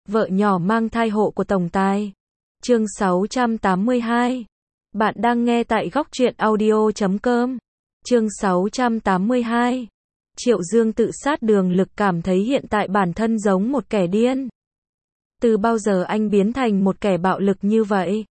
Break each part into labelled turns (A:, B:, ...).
A: Vợ nhỏ mang thai hộ của tổng tài. Chương 682. Bạn đang nghe tại góc truyện audio.com. Chương 682. Triệu Dương tự sát. Đường Lực cảm thấy hiện tại bản thân giống một kẻ điên. Từ bao giờ anh biến thành một kẻ bạo lực như vậy?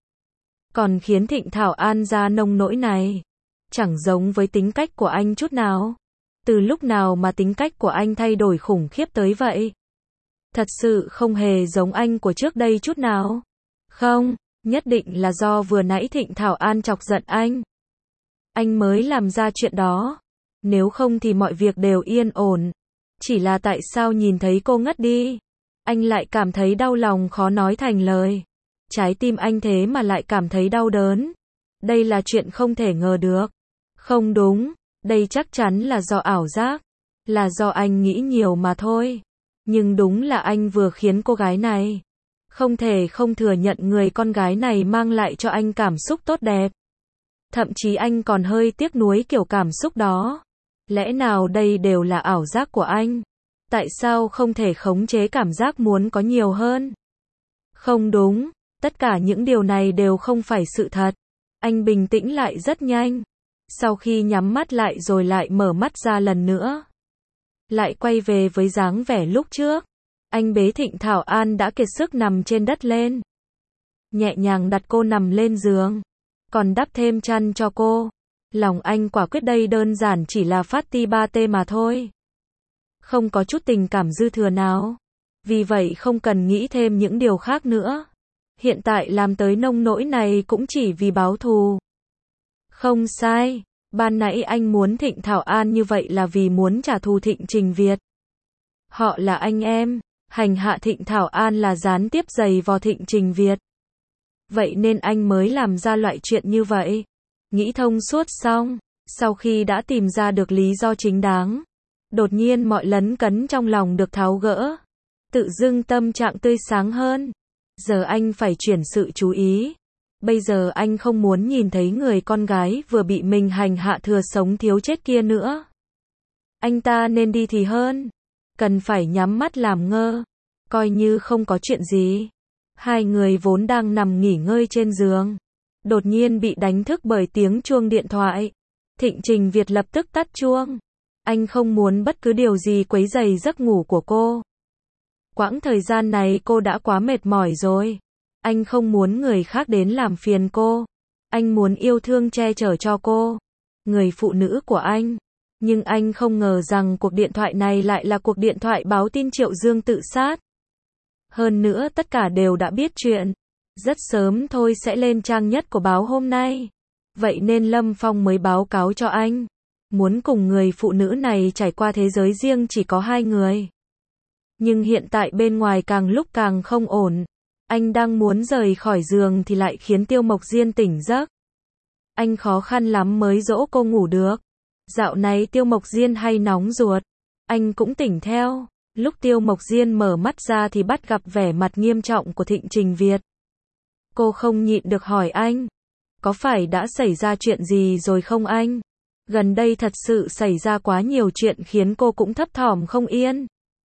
A: Còn khiến Thịnh Thảo An ra nông nỗi này. Chẳng giống với tính cách của anh chút nào. Từ lúc nào mà tính cách của anh thay đổi khủng khiếp tới vậy? Thật sự không hề giống anh của trước đây chút nào. Không, nhất định là do vừa nãy Thịnh Thảo An chọc giận anh. Anh mới làm ra chuyện đó. Nếu không thì mọi việc đều yên ổn. Chỉ là tại sao nhìn thấy cô ngất đi, anh lại cảm thấy đau lòng khó nói thành lời. Trái tim anh thế mà lại cảm thấy đau đớn. Đây là chuyện không thể ngờ được. Không đúng, đây chắc chắn là do ảo giác. Là do anh nghĩ nhiều mà thôi. Nhưng đúng là anh vừa khiến cô gái này. Không thể không thừa nhận người con gái này mang lại cho anh cảm xúc tốt đẹp. Thậm chí anh còn hơi tiếc nuối kiểu cảm xúc đó. Lẽ nào đây đều là ảo giác của anh? Tại sao không thể khống chế cảm giác muốn có nhiều hơn? Không đúng, tất cả những điều này đều không phải sự thật. Anh bình tĩnh lại rất nhanh. Sau khi nhắm mắt lại rồi lại mở mắt ra lần nữa. Lại quay về với dáng vẻ lúc trước. Anh bế Thịnh Thảo An đã kiệt sức nằm trên đất lên. Nhẹ nhàng đặt cô nằm lên giường. Còn đắp thêm chăn cho cô. Lòng anh quả quyết đây đơn giản chỉ là phát ti ba tê mà thôi. Không có chút tình cảm dư thừa nào. Vì vậy không cần nghĩ thêm những điều khác nữa. Hiện tại làm tới nông nỗi này cũng chỉ vì báo thù. Không sai. Ban nãy anh muốn Thịnh Thảo An như vậy là vì muốn trả thù Thịnh Trình Việt. Họ là anh em. Hành hạ Thịnh Thảo An là gián tiếp giày vò Thịnh Trình Việt. Vậy nên anh mới làm ra loại chuyện như vậy. Nghĩ thông suốt xong, sau khi đã tìm ra được lý do chính đáng, đột nhiên mọi lấn cấn trong lòng được tháo gỡ. Tự dưng tâm trạng tươi sáng hơn. Giờ anh phải chuyển sự chú ý. Bây giờ anh không muốn nhìn thấy người con gái vừa bị mình hành hạ thừa sống thiếu chết kia nữa. Anh ta nên đi thì hơn. Cần phải nhắm mắt làm ngơ. Coi như không có chuyện gì. Hai người vốn đang nằm nghỉ ngơi trên giường. Đột nhiên bị đánh thức bởi tiếng chuông điện thoại. Thịnh Trình Việt lập tức tắt chuông. Anh không muốn bất cứ điều gì quấy rầy giấc ngủ của cô. Quãng thời gian này cô đã quá mệt mỏi rồi. Anh không muốn người khác đến làm phiền cô. Anh muốn yêu thương che chở cho cô. Người phụ nữ của anh. Nhưng anh không ngờ rằng cuộc điện thoại này lại là cuộc điện thoại báo tin Triệu Dương tự sát. Hơn nữa tất cả đều đã biết chuyện. Rất sớm thôi sẽ lên trang nhất của báo hôm nay. Vậy nên Lâm Phong mới báo cáo cho anh. Muốn cùng người phụ nữ này trải qua thế giới riêng chỉ có hai người. Nhưng hiện tại bên ngoài càng lúc càng không ổn. Anh đang muốn rời khỏi giường thì lại khiến Tiêu Mộc Diên tỉnh giấc. Anh khó khăn lắm mới dỗ cô ngủ được. Dạo này Tiêu Mộc Diên hay nóng ruột. Anh cũng tỉnh theo. Lúc Tiêu Mộc Diên mở mắt ra thì bắt gặp vẻ mặt nghiêm trọng của Thịnh Trình Việt. Cô không nhịn được hỏi anh. Có phải đã xảy ra chuyện gì rồi không anh? Gần đây thật sự xảy ra quá nhiều chuyện khiến cô cũng thấp thỏm không yên.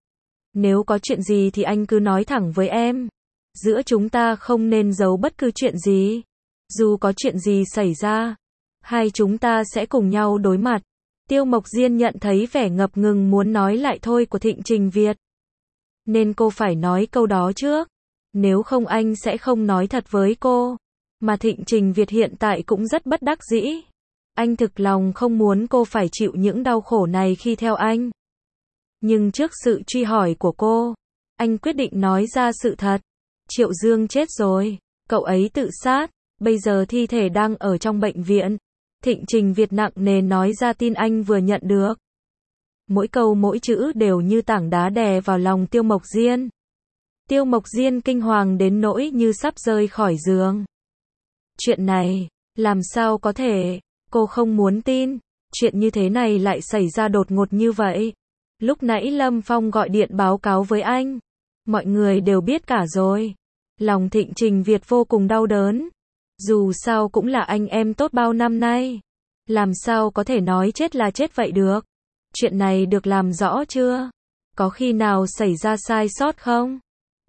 A: Nếu có chuyện gì thì anh cứ nói thẳng với em. Giữa chúng ta không nên giấu bất cứ chuyện gì. Dù có chuyện gì xảy ra, hai chúng ta sẽ cùng nhau đối mặt. Tiêu Mộc Diên nhận thấy vẻ ngập ngừng muốn nói lại thôi của Thịnh Trình Việt. Nên cô phải nói câu đó trước. Nếu không anh sẽ không nói thật với cô. Mà Thịnh Trình Việt hiện tại cũng rất bất đắc dĩ. Anh thực lòng không muốn cô phải chịu những đau khổ này khi theo anh. Nhưng trước sự truy hỏi của cô, anh quyết định nói ra sự thật. Triệu Dương chết rồi. Cậu ấy tự sát. Bây giờ thi thể đang ở trong bệnh viện. Thịnh Trình Việt nặng nề nói ra tin anh vừa nhận được. Mỗi câu mỗi chữ đều như tảng đá đè vào lòng Tiêu Mộc Diên. Tiêu Mộc Diên kinh hoàng đến nỗi như sắp rơi khỏi giường. Chuyện này, làm sao có thể? Cô không muốn tin. Chuyện như thế này lại xảy ra đột ngột như vậy. Lúc nãy Lâm Phong gọi điện báo cáo với anh. Mọi người đều biết cả rồi. Lòng Thịnh Trình Việt vô cùng đau đớn. Dù sao cũng là anh em tốt bao năm nay. Làm sao có thể nói chết là chết vậy được? Chuyện này được làm rõ chưa? Có khi nào xảy ra sai sót không?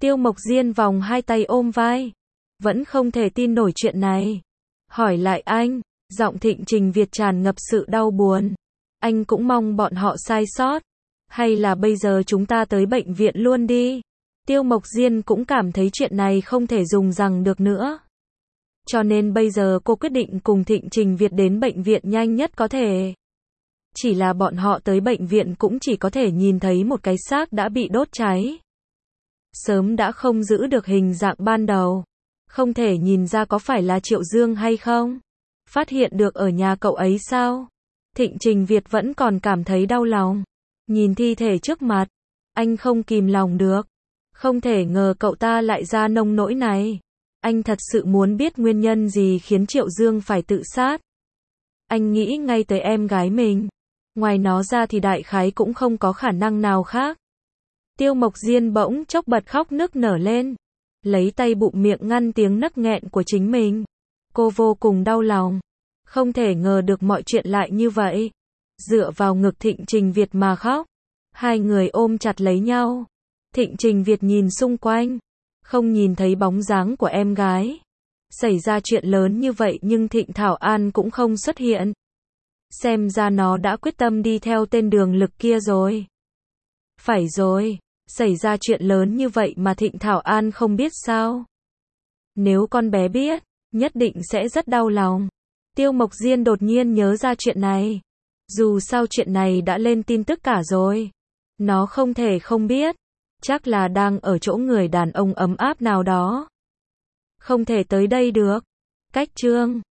A: Tiêu Mộc Diên vòng hai tay ôm vai. Vẫn không thể tin nổi chuyện này. Hỏi lại anh, giọng Thịnh Trình Việt tràn ngập sự đau buồn. Anh cũng mong bọn họ sai sót. Hay là bây giờ chúng ta tới bệnh viện luôn đi. Tiêu Mộc Diên cũng cảm thấy chuyện này không thể dùng rằng được nữa. Cho nên bây giờ cô quyết định cùng Thịnh Trình Việt đến bệnh viện nhanh nhất có thể. Chỉ là bọn họ tới bệnh viện cũng chỉ có thể nhìn thấy một cái xác đã bị đốt cháy. Sớm đã không giữ được hình dạng ban đầu. Không thể nhìn ra có phải là Triệu Dương hay không. Phát hiện được ở nhà cậu ấy sao? Thịnh Trình Việt vẫn còn cảm thấy đau lòng. Nhìn thi thể trước mặt, anh không kìm lòng được. Không thể ngờ cậu ta lại ra nông nỗi này. Anh thật sự muốn biết nguyên nhân gì khiến Triệu Dương phải tự sát. Anh nghĩ ngay tới em gái mình. Ngoài nó ra thì đại khái cũng không có khả năng nào khác. Tiêu Mộc Diên bỗng chốc bật khóc nức nở lên. Lấy tay bụm miệng ngăn tiếng nấc nghẹn của chính mình. Cô vô cùng đau lòng. Không thể ngờ được mọi chuyện lại như vậy. Dựa vào ngực Thịnh Trình Việt mà khóc. Hai người ôm chặt lấy nhau. Thịnh Trình Việt nhìn xung quanh. Không nhìn thấy bóng dáng của em gái. Xảy ra chuyện lớn như vậy nhưng Thịnh Thảo An cũng không xuất hiện. Xem ra nó đã quyết tâm đi theo tên Đường Lực kia rồi. Phải rồi, xảy ra chuyện lớn như vậy mà Thịnh Thảo An không biết sao? Nếu con bé biết, nhất định sẽ rất đau lòng. Tiêu Mộc Diên đột nhiên nhớ ra chuyện này. Dù sao chuyện này đã lên tin tức cả rồi. Nó không thể không biết. Chắc là đang ở chỗ người đàn ông ấm áp nào đó. Không thể tới đây được. Cách chương